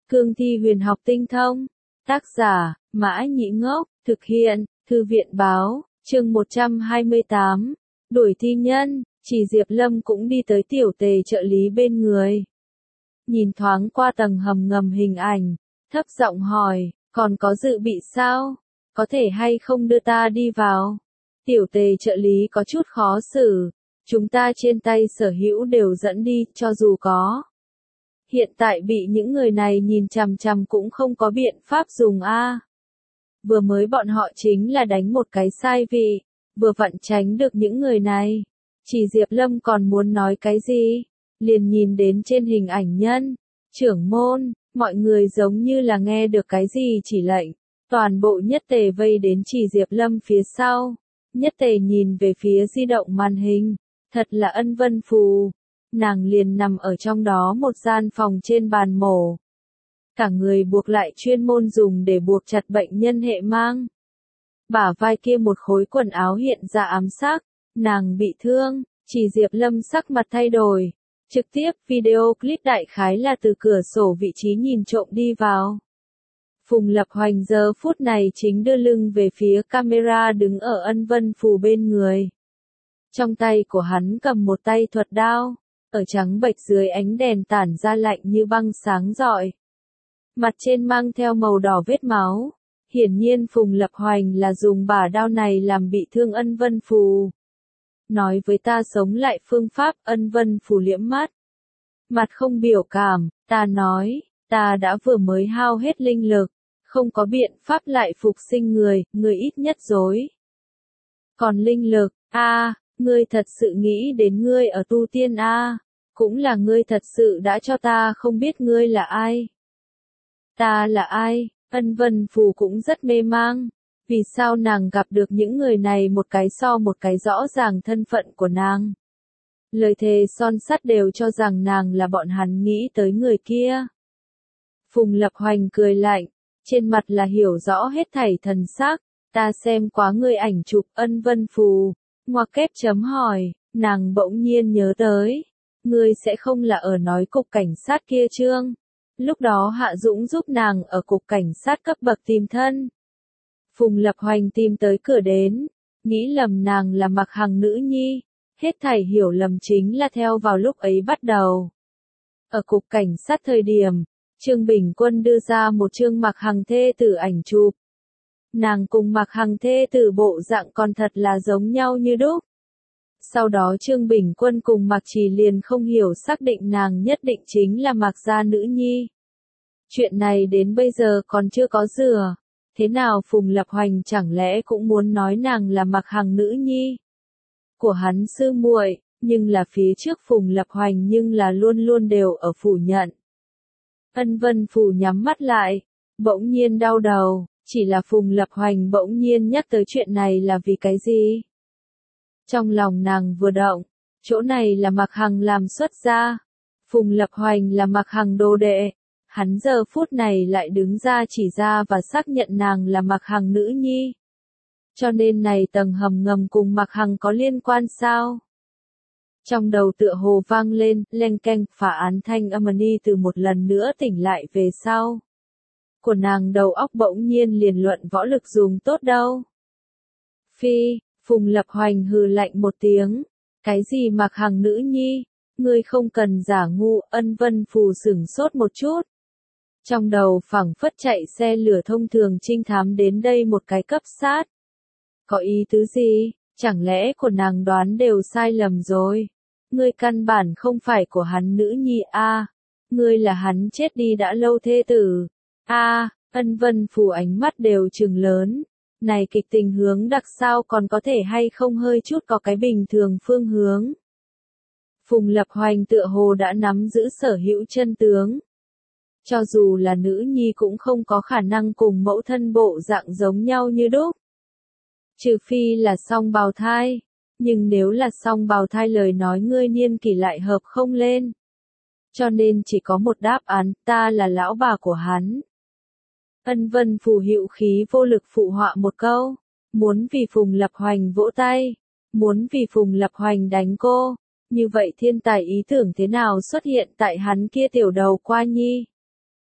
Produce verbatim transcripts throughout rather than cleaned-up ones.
Cương thi huyền học tinh thông. Tác giả, Mã Nhĩ Ngốc, thực hiện, Thư viện báo, chương một trăm hai mươi tám. Đuổi thi nhân, chỉ Diệp Lâm cũng đi tới tiểu tề trợ lý bên người. Nhìn thoáng qua tầng hầm ngầm hình ảnh, thấp giọng hỏi, còn có dự bị sao? Có thể hay không đưa ta đi vào? Tiểu tề trợ lý có chút khó xử. Chúng ta trên tay sở hữu đều dẫn đi, cho dù có. Hiện tại bị những người này nhìn chằm chằm cũng không có biện pháp dùng a. Vừa mới bọn họ chính là đánh một cái sai vị, vừa vặn tránh được những người này. Chỉ Diệp Lâm còn muốn nói cái gì? Liền nhìn đến trên hình ảnh nhân, trưởng môn, mọi người giống như là nghe được cái gì chỉ lệnh. Toàn bộ nhất tề vây đến chỉ Diệp Lâm phía sau. Nhất tề nhìn về phía di động màn hình. Thật là Ân Vân Phù. Nàng liền nằm ở trong đó một gian phòng trên bàn mổ. Cả người buộc lại chuyên môn dùng để buộc chặt bệnh nhân hệ mang. Bả vai kia một khối quần áo hiện ra ám sắc. Nàng bị thương, chỉ Diệp Lâm sắc mặt thay đổi. Trực tiếp video clip đại khái là từ cửa sổ vị trí nhìn trộm đi vào. Phùng Lập Hoành giờ phút này chính đưa lưng về phía camera đứng ở Ân Vân Phù bên người. Trong tay của hắn cầm một tay thuật đao, ở trắng bệch dưới ánh đèn tản ra lạnh như băng sáng rọi. Mặt trên mang theo màu đỏ vết máu, hiển nhiên Phùng Lập Hoành là dùng bả đao này làm bị thương Ân Vân Phù. Nói với ta sống lại phương pháp, Ân Vân Phù liễm mắt. Mặt không biểu cảm, ta nói, ta đã vừa mới hao hết linh lực, không có biện pháp lại phục sinh người, người ít nhất dối. Còn linh lực, a, ngươi thật sự nghĩ đến ngươi ở tu tiên a, cũng là ngươi thật sự đã cho ta không biết ngươi là ai. Ta là ai? Ân Vân Phù cũng rất mê mang. Vì sao nàng gặp được những người này một cái so một cái rõ ràng thân phận của nàng? Lời thề son sắt đều cho rằng nàng là bọn hắn nghĩ tới người kia. Phùng Lập Hoành cười lạnh, trên mặt là hiểu rõ hết thảy thần sắc. Ta xem quá ngươi ảnh chụp Ân Vân Phù, ngoặc kép chấm hỏi, nàng bỗng nhiên nhớ tới. Ngươi sẽ không là ở nói cục cảnh sát kia chương. Lúc đó Hạ Dũng giúp nàng ở cục cảnh sát cấp bậc tìm thân. Phùng Lập Hoành tìm tới cửa đến, nghĩ lầm nàng là Mặc Hằng nữ nhi, hết thảy hiểu lầm chính là theo vào lúc ấy bắt đầu. Ở cục cảnh sát thời điểm, Trương Bình Quân đưa ra một chương Mặc Hằng thê tử ảnh chụp. Nàng cùng Mặc Hằng thê tử bộ dạng còn thật là giống nhau như đúc. Sau đó Trương Bình Quân cùng Mặc Trì liền không hiểu xác định nàng nhất định chính là Mặc gia nữ nhi. Chuyện này đến bây giờ còn chưa có rửa. Thế nào Phùng Lập Hoành chẳng lẽ cũng muốn nói nàng là Mặc Hằng nữ nhi của hắn sư muội, nhưng là phía trước Phùng Lập Hoành nhưng là luôn luôn đều ở phủ nhận. Ân Vân Phù nhắm mắt lại, bỗng nhiên đau đầu, chỉ là Phùng Lập Hoành bỗng nhiên nhắc tới chuyện này là vì cái gì? Trong lòng nàng vừa động, chỗ này là Mặc Hằng làm xuất gia, Phùng Lập Hoành là Mặc Hằng đồ đệ. Hắn giờ phút này lại đứng ra chỉ ra và xác nhận nàng là Mặc Hằng nữ nhi. Cho nên này tầng hầm ngầm cùng Mặc Hằng có liên quan sao? Trong đầu tựa hồ vang lên, leng keng, phá án thanh âm ni từ một lần nữa tỉnh lại về sau. Của nàng đầu óc bỗng nhiên liền luận võ lực dùng tốt đâu. Phi, Phùng Lập Hoành hừ lạnh một tiếng. Cái gì Mặc Hằng nữ nhi? Ngươi không cần giả ngu. Ân Vân Phù sửng sốt một chút. Trong đầu phảng phất chạy xe lửa thông thường trinh thám đến đây một cái cấp sát. Có ý tứ gì? Chẳng lẽ của nàng đoán đều sai lầm rồi? Ngươi căn bản không phải của hắn nữ nhi a, à, ngươi là hắn chết đi đã lâu thê tử. A, à, Ân Vân Phù ánh mắt đều trừng lớn. Này kịch tình hướng đặc sao còn có thể hay không hơi chút có cái bình thường phương hướng. Phùng Lập Hoành tựa hồ đã nắm giữ sở hữu chân tướng. Cho dù là nữ nhi cũng không có khả năng cùng mẫu thân bộ dạng giống nhau như đúc. Trừ phi là song bào thai. Nhưng nếu là song bào thai lời nói ngươi niên kỷ lại hợp không lên. Cho nên chỉ có một đáp án, ta là lão bà của hắn. Ân Vân Phù hữu khí vô lực phụ họa một câu. Muốn vì Phùng Lập Hoành vỗ tay. Muốn vì Phùng Lập Hoành đánh cô. Như vậy thiên tài ý tưởng thế nào xuất hiện tại hắn kia tiểu đầu qua nhi?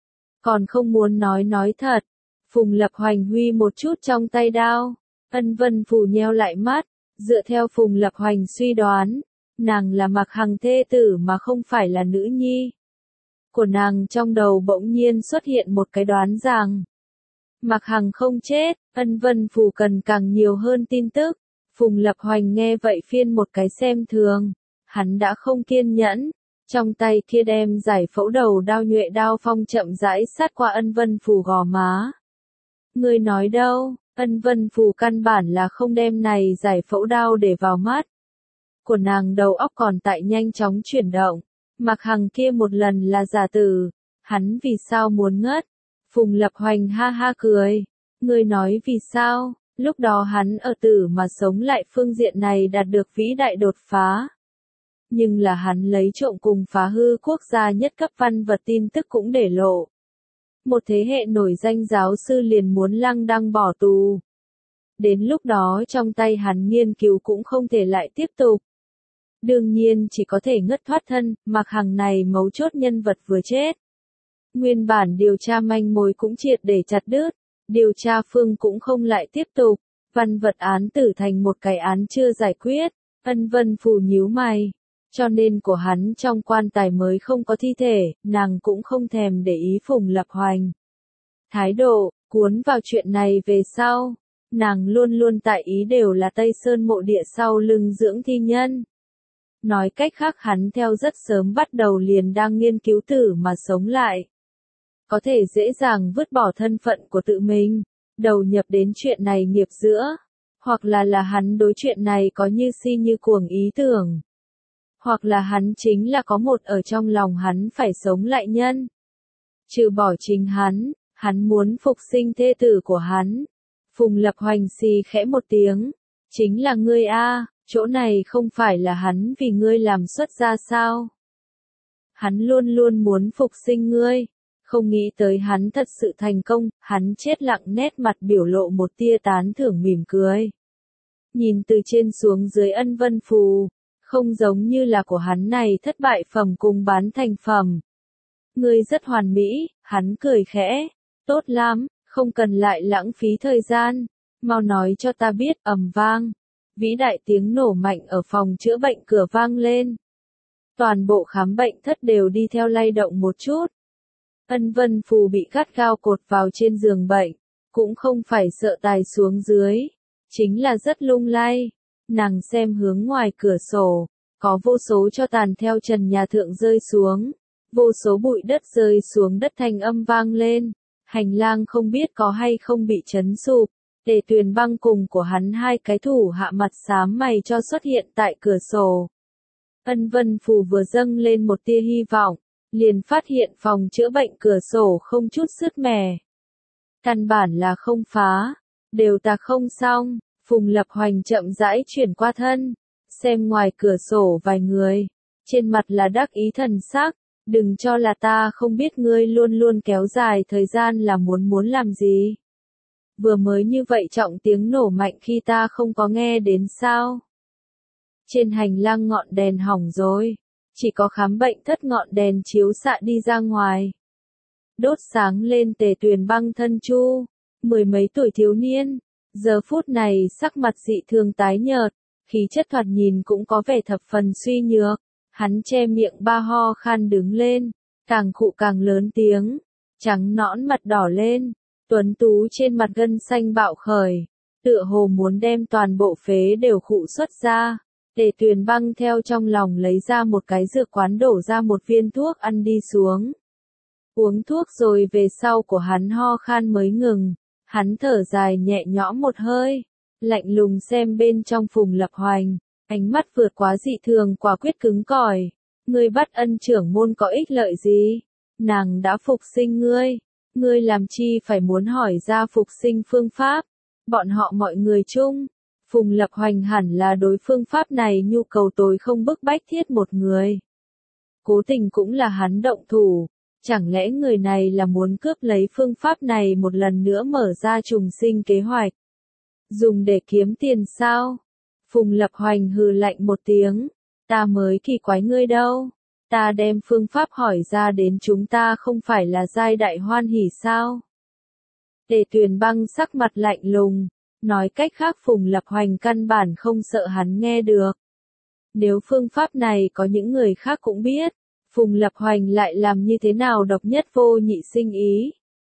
Còn không muốn nói nói thật. Phùng Lập Hoành huy một chút trong tay đao. Ân Vân Phù nheo lại mắt, dựa theo Phùng Lập Hoành suy đoán, nàng là Mạc Hằng thê tử mà không phải là nữ nhi. Của nàng trong đầu bỗng nhiên xuất hiện một cái đoán rằng Mạc Hằng không chết, Ân Vân Phù cần càng nhiều hơn tin tức. Phùng Lập Hoành nghe vậy phiên một cái xem thường, hắn đã không kiên nhẫn, trong tay kia đem giải phẫu đầu đao nhuệ đao phong chậm rãi sát qua Ân Vân Phù gò má. Ngươi nói đâu, Ân Vân Phù căn bản là không đem này giải phẫu đao để vào mắt. Của nàng đầu óc còn tại nhanh chóng chuyển động, Mạc Hằng kia một lần là giả tử, hắn vì sao muốn ngất? Phùng Lập Hoành ha ha cười, ngươi nói vì sao? Lúc đó hắn ở tử mà sống lại phương diện này đạt được vĩ đại đột phá. Nhưng là hắn lấy trộm cùng phá hư quốc gia nhất cấp văn vật tin tức cũng để lộ. Một thế hệ nổi danh giáo sư liền muốn lăng đăng bỏ tù. Đến lúc đó trong tay hắn nghiên cứu cũng không thể lại tiếp tục. Đương nhiên chỉ có thể ngất thoát thân, Mạc Hằng này mấu chốt nhân vật vừa chết. Nguyên bản điều tra manh mối cũng triệt để chặt đứt, điều tra phương cũng không lại tiếp tục, văn vật án tử thành một cái án chưa giải quyết, Ân Vân Phù nhíu mày. Cho nên của hắn trong quan tài mới không có thi thể, nàng cũng không thèm để ý Phùng Lập Hoành. Thái độ, cuốn vào chuyện này về sau, nàng luôn luôn tại ý đều là Tây Sơn mộ địa sau lưng dưỡng thi nhân. Nói cách khác hắn theo rất sớm bắt đầu liền đang nghiên cứu tử mà sống lại. Có thể dễ dàng vứt bỏ thân phận của tự mình, đầu nhập đến chuyện này nghiệp giữa, hoặc là là hắn đối chuyện này có như si như cuồng ý tưởng. Hoặc là hắn chính là có một ở trong lòng hắn phải sống lại nhân. Trừ bỏ chính hắn, hắn muốn phục sinh thê tử của hắn. Phùng Lập Hoành xì khẽ một tiếng, chính là ngươi a, chỗ này không phải là hắn vì ngươi làm xuất ra sao? Hắn luôn luôn muốn phục sinh ngươi, không nghĩ tới hắn thật sự thành công, hắn chết lặng nét mặt biểu lộ một tia tán thưởng mỉm cười. Nhìn từ trên xuống dưới Ân Vân Phù, không giống như là của hắn này thất bại phẩm cùng bán thành phẩm. Ngươi rất hoàn mỹ, hắn cười khẽ, tốt lắm, không cần lại lãng phí thời gian, mau nói cho ta biết, ầm vang. Vĩ đại tiếng nổ mạnh ở phòng chữa bệnh cửa vang lên. Toàn bộ khám bệnh thất đều đi theo lay động một chút. Ân Vân Phù bị gắt gao cột vào trên giường bệnh, cũng không phải sợ tài xuống dưới, chính là rất lung lay. Nàng xem hướng ngoài cửa sổ, có vô số tro tàn theo trần nhà thượng rơi xuống, vô số bụi đất rơi xuống đất thanh âm vang lên, hành lang không biết có hay không bị chấn sụp. Tề Tuyền Băng cùng của hắn hai cái thủ hạ mặt xám mày cho xuất hiện tại cửa sổ. Ân Vân Phù vừa dâng lên một tia hy vọng, liền phát hiện phòng chữa bệnh cửa sổ không chút sứt mẻ. Căn bản là không phá, đều tạc không xong. Phùng Lập Hoành chậm rãi chuyển qua thân, xem ngoài cửa sổ vài người, trên mặt là đắc ý thần sắc, đừng cho là ta không biết ngươi luôn luôn kéo dài thời gian là muốn muốn làm gì. Vừa mới như vậy trọng tiếng nổ mạnh khi ta không có nghe đến sao. Trên hành lang ngọn đèn hỏng rồi, chỉ có khám bệnh thất ngọn đèn chiếu xạ đi ra ngoài. Đốt sáng lên Tề Tuyền Băng thân chu, mười mấy tuổi thiếu niên. Giờ phút này sắc mặt dị thường tái nhợt, khí chất thoạt nhìn cũng có vẻ thập phần suy nhược, hắn che miệng ba ho khan đứng lên, càng khụ càng lớn tiếng, trắng nõn mặt đỏ lên, tuấn tú trên mặt gân xanh bạo khởi, tựa hồ muốn đem toàn bộ phế đều khụ xuất ra. Tề Tuyền Băng theo trong lòng lấy ra một cái dược quán đổ ra một viên thuốc ăn đi xuống. Uống thuốc rồi về sau của hắn ho khan mới ngừng. Hắn thở dài nhẹ nhõm một hơi, lạnh lùng xem bên trong Phùng Lập Hoành, ánh mắt vượt quá dị thường quả quyết cứng cỏi. Ngươi bắt Ân trưởng môn có ích lợi gì? Nàng đã phục sinh ngươi, ngươi làm chi phải muốn hỏi ra phục sinh phương pháp? Bọn họ mọi người chung, Phùng Lập Hoành hẳn là đối phương pháp này nhu cầu tối không bức bách thiết một người. Cố tình cũng là hắn động thủ. Chẳng lẽ người này là muốn cướp lấy phương pháp này một lần nữa mở ra trùng sinh kế hoạch? Dùng để kiếm tiền sao? Phùng Lập Hoành hừ lạnh một tiếng. Ta mới kỳ quái ngươi đâu. Ta đem phương pháp hỏi ra đến chúng ta không phải là giai đại hoan hỉ sao? Tề Tuyền Băng sắc mặt lạnh lùng, nói cách khác Phùng Lập Hoành căn bản không sợ hắn nghe được. Nếu phương pháp này có những người khác cũng biết, Phùng Lập Hoành lại làm như thế nào độc nhất vô nhị sinh ý.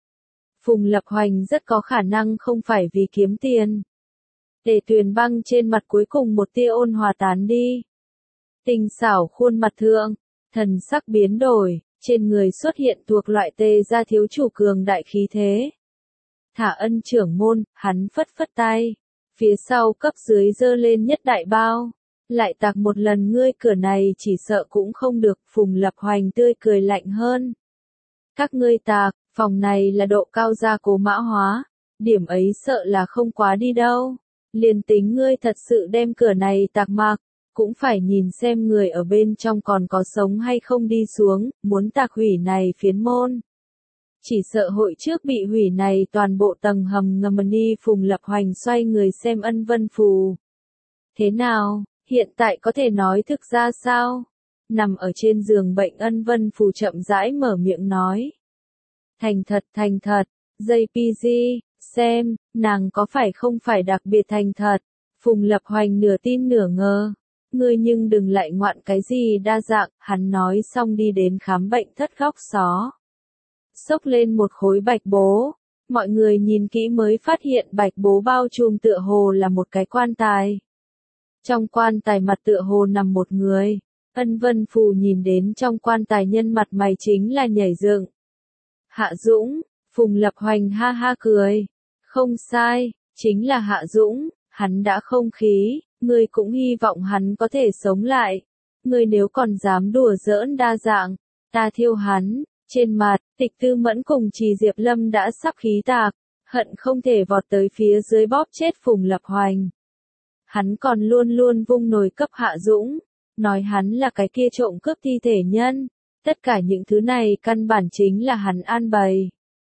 Phùng Lập Hoành rất có khả năng không phải vì kiếm tiền. Tề Tuyền Băng trên mặt cuối cùng một tia ôn hòa tán đi. Tinh xảo khuôn mặt thượng, thần sắc biến đổi, trên người xuất hiện thuộc loại Tề gia thiếu chủ cường đại khí thế. Thả Ân trưởng môn, hắn phất phất tay, phía sau cấp dưới dơ lên nhất đại bao, lại tạc một lần ngươi cửa này chỉ sợ cũng không được. Phùng Lập Hoành tươi cười lạnh hơn. Các ngươi tạc, phòng này là độ cao gia cố mã hóa, điểm ấy sợ là không quá đi đâu. Liền tính ngươi thật sự đem cửa này tạc mạc, cũng phải nhìn xem người ở bên trong còn có sống hay không đi xuống, muốn tạc hủy này phiến môn. Chỉ sợ hội trước bị hủy này toàn bộ tầng hầm ngầm đi. Phùng Lập Hoành xoay người xem Ân Vân Phù. Thế nào, hiện tại có thể nói thực ra sao? Nằm ở trên giường bệnh Ân Vân Phù chậm rãi mở miệng nói. Thành thật thành thật, gi pê giê, xem, nàng có phải không phải đặc biệt thành thật? Phùng Lập Hoành nửa tin nửa ngờ. Ngươi nhưng đừng lại ngoạn cái gì đa dạng, hắn nói xong đi đến khám bệnh thất góc xó. Xốc lên một khối bạch bố, mọi người nhìn kỹ mới phát hiện bạch bố bao trùm tựa hồ là một cái quan tài. Trong quan tài mặt tựa hồ nằm một người, Ân Vân Phù nhìn đến trong quan tài nhân mặt mày chính là nhảy dựng. Hạ Dũng, Phùng Lập Hoành ha ha cười, không sai, chính là Hạ Dũng, hắn đã không khí, ngươi cũng hy vọng hắn có thể sống lại. Ngươi nếu còn dám đùa giỡn đa dạng, ta thiêu hắn. Trên mặt, Tịch Tư Mẫn cùng Trì Diệp Lâm đã sắp khí tạc, hận không thể vọt tới phía dưới bóp chết Phùng Lập Hoành. Hắn còn luôn luôn vung nồi cấp Hạ Dũng, nói hắn là cái kia trộm cướp thi thể nhân, tất cả những thứ này căn bản chính là hắn an bày.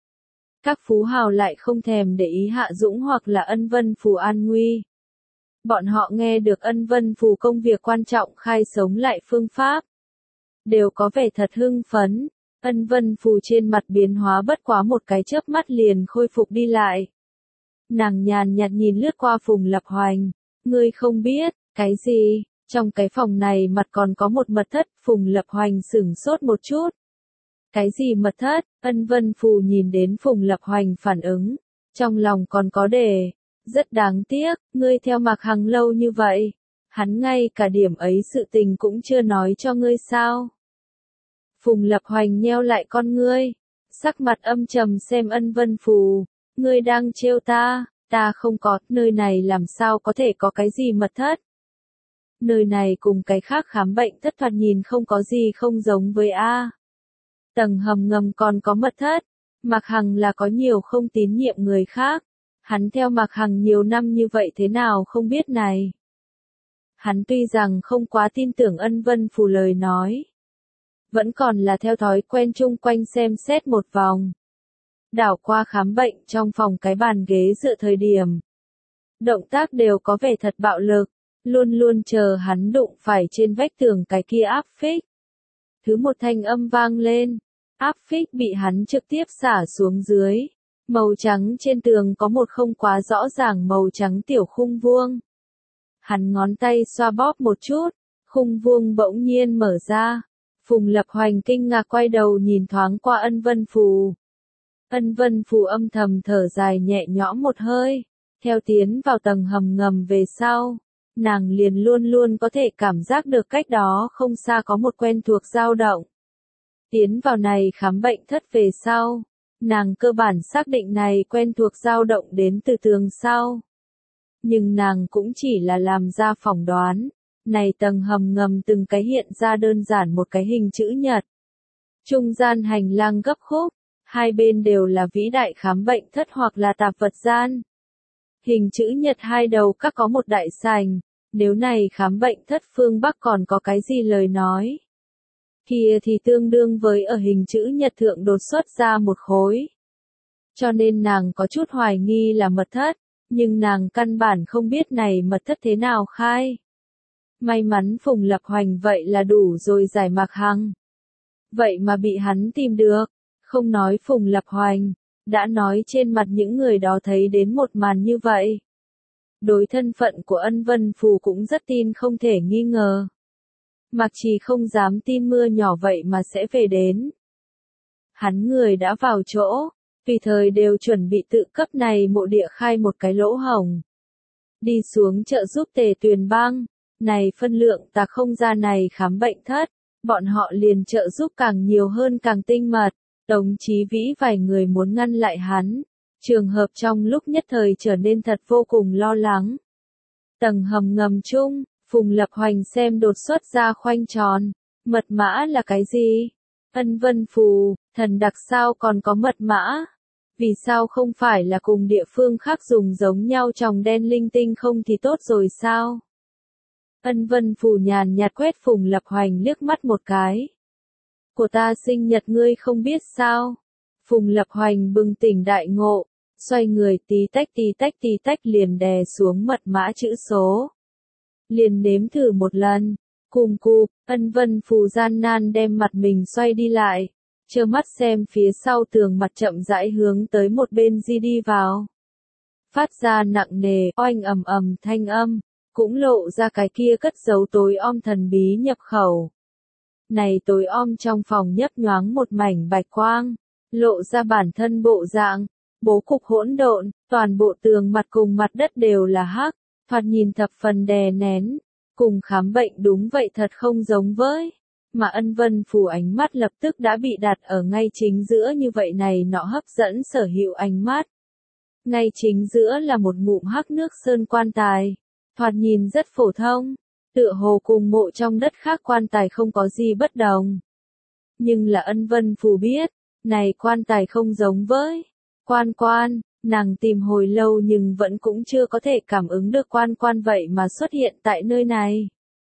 Các phú hào lại không thèm để ý Hạ Dũng hoặc là Ân Vân Phù an nguy. Bọn họ nghe được Ân Vân Phù công việc quan trọng khai sống lại phương pháp, đều có vẻ thật hưng phấn. Ân Vân Phù trên mặt biến hóa bất quá một cái chớp mắt liền khôi phục đi lại. Nàng nhàn nhạt nhìn lướt qua Phùng Lập Hoành, ngươi không biết, cái gì, trong cái phòng này mặt còn có một mật thất. Phùng Lập Hoành sửng sốt một chút. Cái gì mật thất? Ân Vân Phù nhìn đến Phùng Lập Hoành phản ứng, trong lòng còn có đề, rất đáng tiếc, ngươi theo Mạc Hằng lâu như vậy, hắn ngay cả điểm ấy sự tình cũng chưa nói cho ngươi sao? Phùng Lập Hoành nheo lại con ngươi, sắc mặt âm trầm xem Ân Vân Phù, ngươi đang trêu ta, ta không có, nơi này làm sao có thể có cái gì mật thất? Nơi này cùng cái khác khám bệnh thất thoạt nhìn không có gì không giống với A. Tầng hầm ngầm còn có mật thất, Mạc Hằng là có nhiều không tín nhiệm người khác, hắn theo Mạc Hằng nhiều năm như vậy thế nào không biết này. Hắn tuy rằng không quá tin tưởng Ân Vân Phù lời nói, vẫn còn là theo thói quen chung quanh xem xét một vòng. Đảo qua khám bệnh trong phòng cái bàn ghế dựa thời điểm. Động tác đều có vẻ thật bạo lực, luôn luôn chờ hắn đụng phải trên vách tường cái kia áp phích. Thứ một thanh âm vang lên, áp phích bị hắn trực tiếp xả xuống dưới. Màu trắng trên tường có một không quá rõ ràng màu trắng tiểu khung vuông. Hắn ngón tay xoa bóp một chút, khung vuông bỗng nhiên mở ra. Phùng Lập Hoành kinh ngạc quay đầu nhìn thoáng qua Ân Vân Phù. Ân Vân Phù âm thầm thở dài nhẹ nhõm một hơi, theo tiến vào tầng hầm ngầm về sau, nàng liền luôn luôn có thể cảm giác được cách đó không xa có một quen thuộc dao động. Tiến vào này khám bệnh thất về sau, nàng cơ bản xác định này quen thuộc dao động đến từ tường sau. Nhưng nàng cũng chỉ là làm ra phỏng đoán. Này tầng hầm ngầm từng cái hiện ra đơn giản một cái hình chữ nhật. Trung gian hành lang gấp khúc, hai bên đều là vĩ đại khám bệnh thất hoặc là tạp vật gian. Hình chữ nhật hai đầu các có một đại sảnh, nếu này khám bệnh thất phương Bắc còn có cái gì lời nói. Kia thì tương đương với ở hình chữ nhật thượng đột xuất ra một khối. Cho nên nàng có chút hoài nghi là mật thất, nhưng nàng căn bản không biết này mật thất thế nào khai. May mắn Phùng Lập Hoành vậy là đủ rồi giải Mạc Hằng. Vậy mà bị hắn tìm được, không nói Phùng Lập Hoành, đã nói trên mặt những người đó thấy đến một màn như vậy. Đối thân phận của Ân Vân Phù cũng rất tin không thể nghi ngờ. Mạc Trì không dám tin mưa nhỏ vậy mà sẽ về đến. Hắn người đã vào chỗ, tùy thời đều chuẩn bị tự cấp này mộ địa khai một cái lỗ hổng. Đi xuống trợ giúp Tề Tuyền Bang, này phân lượng tà không ra này khám bệnh thất, bọn họ liền trợ giúp càng nhiều hơn càng tinh mật. Tống Chí Vĩ vài người muốn ngăn lại hắn, trường hợp trong lúc nhất thời trở nên thật vô cùng lo lắng. Tầng hầm ngầm chung, Phùng Lập Hoành xem đột xuất ra khoanh tròn, mật mã là cái gì? Ân Vân Phù, thần đặc sao còn có mật mã? Vì sao không phải là cùng địa phương khác dùng giống nhau tròng đen linh tinh không thì tốt rồi sao? Ân Vân Phù nhàn nhạt quét Phùng Lập Hoành liếc mắt một cái. Của ta sinh nhật ngươi không biết sao? Phùng Lập Hoành bừng tỉnh đại ngộ, xoay người tí tách tí tách tí tách liền đè xuống mật mã chữ số. Liền nếm thử một lần, cùng cụp, Ân Vân Phù gian nan đem mặt mình xoay đi lại, trơ mắt xem phía sau tường mặt chậm rãi hướng tới một bên di đi vào. Phát ra nặng nề, oanh ầm ầm thanh âm, cũng lộ ra cái kia cất giấu tối om thần bí nhập khẩu. Này tối om trong phòng nhấp nhoáng một mảnh bạch quang, lộ ra bản thân bộ dạng, bố cục hỗn độn, toàn bộ tường mặt cùng mặt đất đều là hắc, thoạt nhìn thập phần đè nén, cùng khám bệnh đúng vậy thật không giống với. Mà Ân Vân Phù ánh mắt lập tức đã bị đặt ở ngay chính giữa như vậy này nọ hấp dẫn sở hữu ánh mắt. Ngay chính giữa là một ngụm hắc nước sơn quan tài, thoạt nhìn rất phổ thông, tựa hồ cùng mộ trong đất khác quan tài không có gì bất đồng. Nhưng là Ân Vân Phù biết, này quan tài không giống với quan quan, nàng tìm hồi lâu nhưng vẫn cũng chưa có thể cảm ứng được quan quan vậy mà xuất hiện tại nơi này.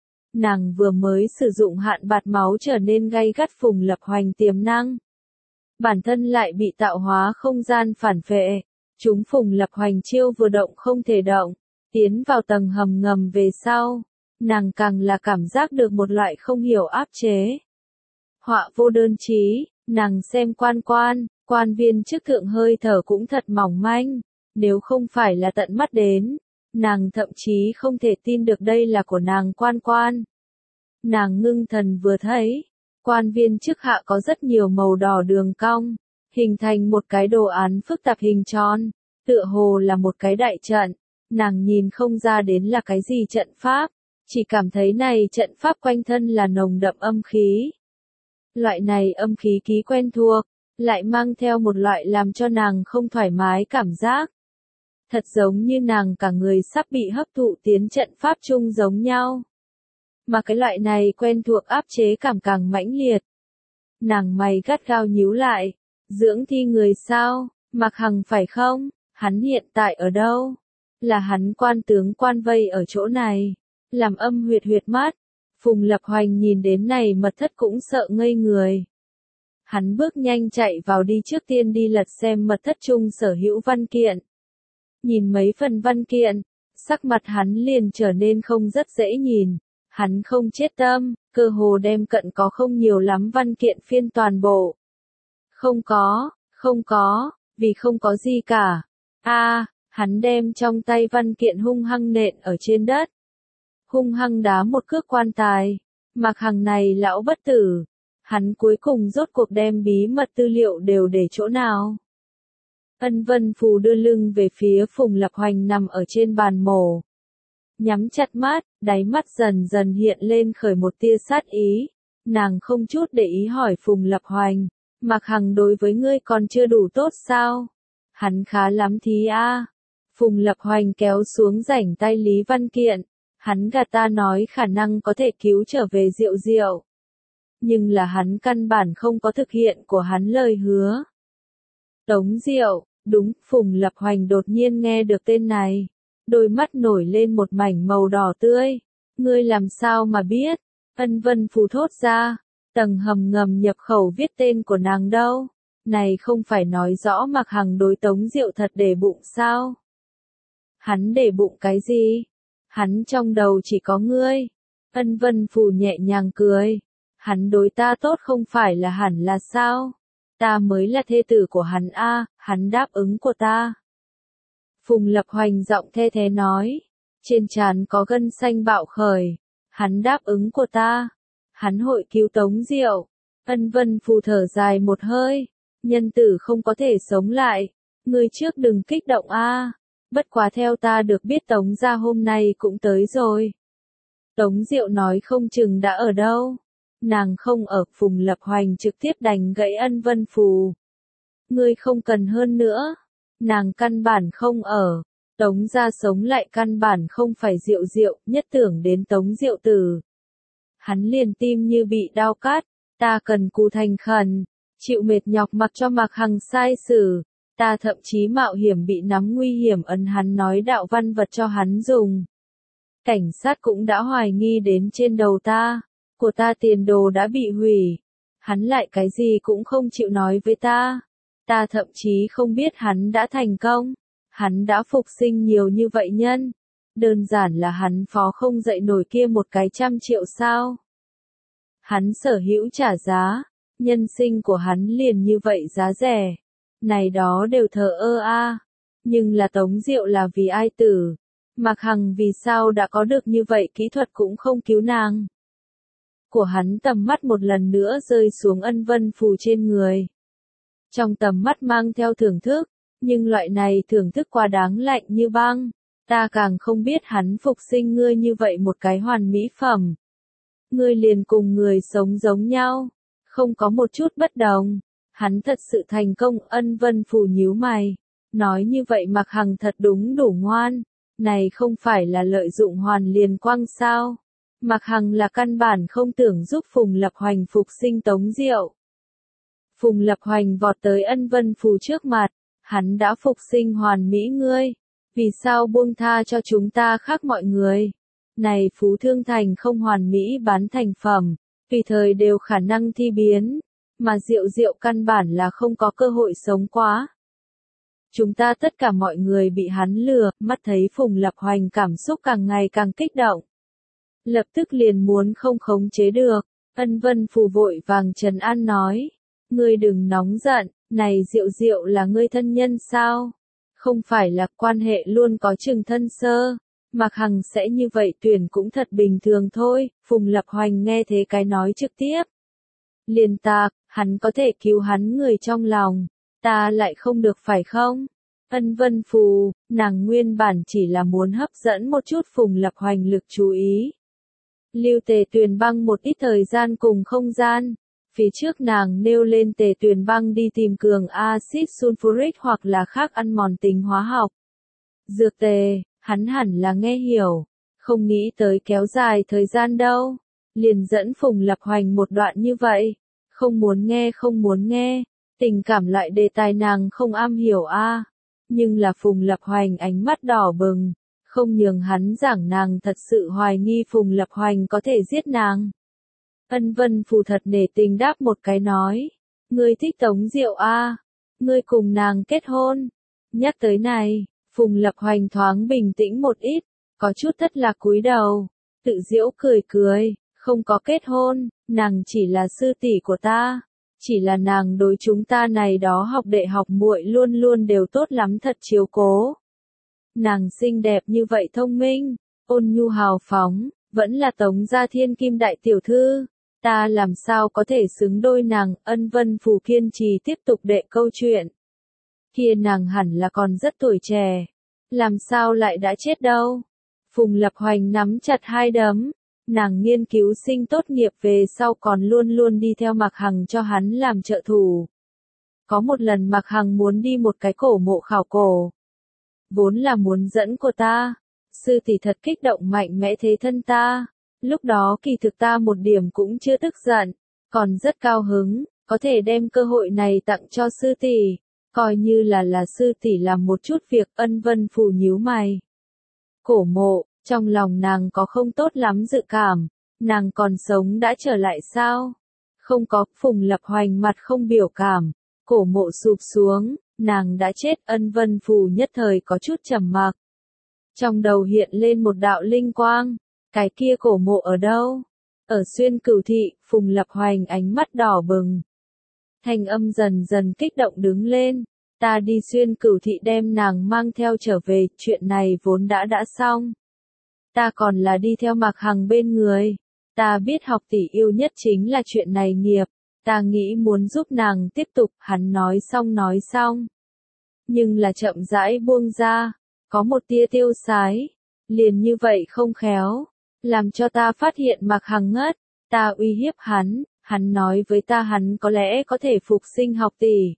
Nàng vừa mới sử dụng hạn bạt máu trở nên gay gắt Phùng Lập Hoành tiềm năng. Bản thân lại bị tạo hóa không gian phản phệ, chúng Phùng Lập Hoành chiêu vừa động không thể động, tiến vào tầng hầm ngầm về sau, nàng càng là cảm giác được một loại không hiểu áp chế. Họa vô đơn chí, nàng xem quan quan, quan viên trước thượng hơi thở cũng thật mỏng manh, nếu không phải là tận mắt đến, nàng thậm chí không thể tin được đây là của nàng quan quan. Nàng ngưng thần vừa thấy, quan viên trước hạ có rất nhiều màu đỏ đường cong, hình thành một cái đồ án phức tạp hình tròn, tựa hồ là một cái đại trận, nàng nhìn không ra đến là cái gì trận pháp, chỉ cảm thấy này trận pháp quanh thân là nồng đậm âm khí. Loại này âm khí ký quen thuộc, lại mang theo một loại làm cho nàng không thoải mái cảm giác. Thật giống như nàng cả người sắp bị hấp thụ tiến trận pháp chung giống nhau. Mà cái loại này quen thuộc áp chế cảm càng mãnh liệt. Nàng mày gắt gao nhíu lại, dưỡng thi người sao, Mạc Hằng phải không, hắn hiện tại ở đâu? Là hắn quan tướng quan vây ở chỗ này, làm âm huyệt huyệt mắt. Phùng Lập Hoành nhìn đến này mật thất cũng sợ ngây người. Hắn bước nhanh chạy vào đi trước tiên đi lật xem mật thất chung sở hữu văn kiện. Nhìn mấy phần văn kiện, sắc mặt hắn liền trở nên không rất dễ nhìn. Hắn không chết tâm, cơ hồ đem cận có không nhiều lắm văn kiện phiên toàn bộ. Không có, không có, vì không có gì cả. A, hắn đem trong tay văn kiện hung hăng nện ở trên đất. Hung hăng đá một cước quan tài. Mạc Hằng này lão bất tử. Hắn cuối cùng rốt cuộc đem bí mật tư liệu đều để chỗ nào. Ân Vân Phù đưa lưng về phía Phùng Lập Hoành nằm ở trên bàn mổ. Nhắm chặt mắt, đáy mắt dần dần hiện lên khởi một tia sát ý. Nàng không chút để ý hỏi Phùng Lập Hoành, Mạc Hằng đối với ngươi còn chưa đủ tốt sao? Hắn khá lắm thí a. Phùng Lập Hoành kéo xuống rảnh tay Lý Văn Kiện. Hắn gạt ta nói khả năng có thể cứu trở về Diệu Diệu. Nhưng là hắn căn bản không có thực hiện của hắn lời hứa. Tống Diệu, đúng, Phùng Lập Hoành đột nhiên nghe được tên này. Đôi mắt nổi lên một mảnh màu đỏ tươi. Ngươi làm sao mà biết? Ân Vân Phù thốt ra. Tầng hầm ngầm nhập khẩu viết tên của nàng đâu? Này không phải nói rõ Mạc Hằng đối Tống Diệu thật để bụng sao? Hắn để bụng cái gì? Hắn trong đầu chỉ có ngươi. Ân Vân Phù nhẹ nhàng cười. Hắn đối ta tốt không phải là hẳn là sao? Ta mới là thê tử của hắn a, hắn đáp ứng của ta. Phùng Lập Hoành giọng the thế nói. Trên trán có gân xanh bạo khởi. Hắn đáp ứng của ta. Hắn hội cứu Tống Diệu. Ân Vân Phù thở dài một hơi. Nhân tử không có thể sống lại. Ngươi trước đừng kích động a. Bất quá theo ta được biết Tống gia hôm nay cũng tới rồi. Tống Diệu nói không chừng đã ở đâu. Nàng không ở. Phùng Lập Hoành trực tiếp đánh gãy Ân Vân Phù. Ngươi không cần hơn nữa. Nàng căn bản không ở. Tống gia sống lại căn bản không phải Diệu Diệu, nhất tưởng đến Tống Diệu tử. Hắn liền tim như bị đau cắt. Ta cần cù thành khẩn, chịu mệt nhọc mặc cho Mạc Hằng sai xử. Ta thậm chí mạo hiểm bị nắm nguy hiểm ấn hắn nói đạo văn vật cho hắn dùng. Cảnh sát cũng đã hoài nghi đến trên đầu ta. Của ta tiền đồ đã bị hủy. Hắn lại cái gì cũng không chịu nói với ta. Ta thậm chí không biết hắn đã thành công. Hắn đã phục sinh nhiều như vậy nhân. Đơn giản là hắn phó không dậy nổi kia một cái trăm triệu sao. Hắn sở hữu trả giá. Nhân sinh của hắn liền như vậy giá rẻ. Này đó đều thờ ơ a. Nhưng là Tống Diệu là vì ai tử. Mạc Hằng vì sao đã có được như vậy kỹ thuật cũng không cứu nàng. Của hắn tầm mắt một lần nữa rơi xuống Ân Vân Phù trên người. Trong tầm mắt mang theo thưởng thức. Nhưng loại này thưởng thức quá đáng lạnh như băng. Ta càng không biết hắn phục sinh ngươi như vậy một cái hoàn mỹ phẩm. Ngươi liền cùng người sống giống nhau. Không có một chút bất đồng. Hắn thật sự thành công. Ân Vân Phù nhíu mày. Nói như vậy Mạc Hằng thật đúng đủ ngoan. Này không phải là lợi dụng hoàn liền quang sao. Mạc Hằng là căn bản không tưởng giúp Phùng Lập Hoành phục sinh Tống Diệu. Phùng Lập Hoành vọt tới Ân Vân Phù trước mặt. Hắn đã phục sinh hoàn mỹ ngươi. Vì sao buông tha cho chúng ta khác mọi người? Này Phú Thương Thành không hoàn mỹ bán thành phẩm. Tùy thời đều khả năng thi biến. Mà Diệu Diệu căn bản là không có cơ hội sống quá. Chúng ta tất cả mọi người bị hắn lừa. Mắt thấy Phùng Lập Hoành cảm xúc càng ngày càng kích động. Lập tức liền muốn không khống chế được. Ân Vân Phù vội vàng trấn an nói. Ngươi đừng nóng giận. Này Diệu Diệu là ngươi thân nhân sao? Không phải là quan hệ luôn có chừng thân sơ. Mạc Hằng sẽ như vậy tuyển cũng thật bình thường thôi. Phùng Lập Hoành nghe thế cái nói trực tiếp. Liền tạc, hắn có thể cứu hắn người trong lòng. Ta lại không được phải không? Ân Vân Phù, nàng nguyên bản chỉ là muốn hấp dẫn một chút Phùng Lập Hoành lực chú ý. Lưu Tề Tuyền Băng một ít thời gian cùng không gian. Phía trước nàng nêu lên Tề Tuyền Băng đi tìm cường axit sulfuric hoặc là khác ăn mòn tính hóa học. Dược tề, hắn hẳn là nghe hiểu. Không nghĩ tới kéo dài thời gian đâu. Liền dẫn Phùng Lập Hoành một đoạn như vậy. Không muốn nghe không muốn nghe. Tình cảm loại đề tài nàng không am hiểu a. Nhưng là Phùng Lập Hoành ánh mắt đỏ bừng. Không nhường hắn giảng nàng thật sự hoài nghi Phùng Lập Hoành có thể giết nàng. Ân Vân Phù thật nể tình đáp một cái nói. Ngươi thích Tống Diệu a. Ngươi cùng nàng kết hôn. Nhắc tới này, Phùng Lập Hoành thoáng bình tĩnh một ít. Có chút thất lạc cúi đầu. Tự giễu cười cười. Không có kết hôn. Nàng chỉ là sư tỷ của ta. Chỉ là nàng đối chúng ta này đó học đệ học muội luôn luôn đều tốt lắm thật chiếu cố. Nàng xinh đẹp như vậy thông minh. Ôn nhu hào phóng. Vẫn là Tống gia thiên kim đại tiểu thư. Ta làm sao có thể xứng đôi nàng. Ân Vân Phù kiên trì tiếp tục đệ câu chuyện. Kia nàng hẳn là còn rất tuổi trẻ. Làm sao lại đã chết đâu. Phùng Lập Hoành nắm chặt hai đấm. Nàng nghiên cứu sinh tốt nghiệp về sau còn luôn luôn đi theo Mạc Hằng cho hắn làm trợ thủ. Có một lần Mạc Hằng muốn đi một cái cổ mộ khảo cổ. Vốn là muốn dẫn của ta. Sư tỷ thật kích động mạnh mẽ thế thân ta. Lúc đó kỳ thực ta một điểm cũng chưa tức giận. Còn rất cao hứng. Có thể đem cơ hội này tặng cho sư tỷ. Coi như là là sư tỷ làm một chút việc. Ân Vân Phù nhíu mày. Cổ mộ. Trong lòng nàng có không tốt lắm dự cảm. Nàng còn sống đã trở lại sao? Không có. Phùng Lập Hoành mặt không biểu cảm. Cổ mộ sụp xuống. Nàng đã chết. Ân Vân Phù nhất thời có chút trầm mặc. Trong đầu hiện lên một đạo linh quang. Cái kia cổ mộ ở đâu? Ở Xuyên Cửu Thị, Phùng Lập Hoành ánh mắt đỏ bừng. Thanh âm dần dần kích động đứng lên. Ta đi Xuyên Cửu Thị đem nàng mang theo trở về, chuyện này vốn đã đã xong. Ta còn là đi theo Mạc Hằng bên người. Ta biết học tỷ yêu nhất chính là chuyện này nghiệp. Ta nghĩ muốn giúp nàng tiếp tục, hắn nói xong nói xong. Nhưng là chậm rãi buông ra, có một tia tiêu sái. Liền như vậy không khéo, làm cho ta phát hiện Mạc Hằng ngất. Ta uy hiếp hắn, hắn nói với ta hắn có lẽ có thể phục sinh học tỷ.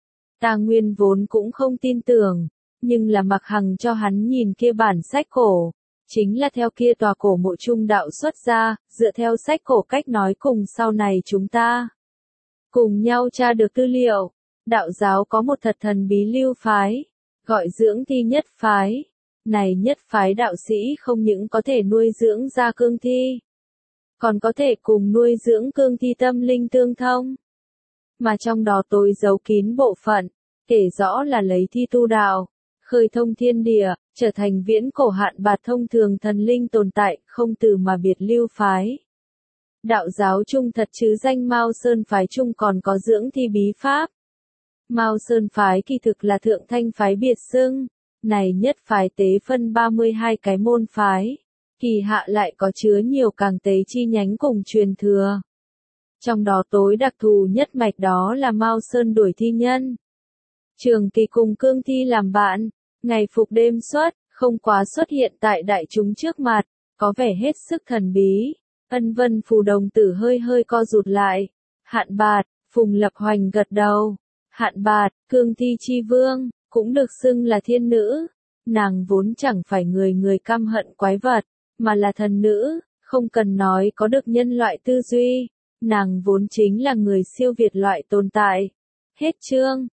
Ta nguyên vốn cũng không tin tưởng, nhưng là Mạc Hằng cho hắn nhìn kia bản sách cổ. Chính là theo kia tòa cổ mộ trung đạo xuất ra, dựa theo sách cổ cách nói cùng sau này chúng ta cùng nhau tra được tư liệu. Đạo giáo có một thật thần bí lưu phái, gọi dưỡng thi nhất phái. Này nhất phái đạo sĩ không những có thể nuôi dưỡng ra cương thi, còn có thể cùng nuôi dưỡng cương thi tâm linh tương thông. Mà trong đó tối giấu kín bộ phận, kể rõ là lấy thi tu đạo, khơi thông thiên địa, trở thành viễn cổ hạn bạt thông thường thần linh tồn tại, không từ mà biệt lưu phái. Đạo giáo chung thật chứ danh Mao Sơn phái chung còn có dưỡng thi bí pháp. Mao Sơn phái kỳ thực là thượng thanh phái biệt xưng, này nhất phái tế phân ba mươi hai cái môn phái, kỳ hạ lại có chứa nhiều càng tế chi nhánh cùng truyền thừa. Trong đó tối đặc thù nhất mạch đó là Mao Sơn đuổi thi nhân. Trường kỳ cùng cương thi làm bạn, ngày phục đêm xuất, không quá xuất hiện tại đại chúng trước mặt, có vẻ hết sức thần bí. Ân Vân Phù đồng tử hơi hơi co rụt lại. Hạn Bạt, Phùng Lập Hoành gật đầu. Hạn Bạt, cương thi chi vương, cũng được xưng là thiên nữ. Nàng vốn chẳng phải người người căm hận quái vật, mà là thần nữ, không cần nói có được nhân loại tư duy. Nàng vốn chính là người siêu việt loại tồn tại. Hết chương.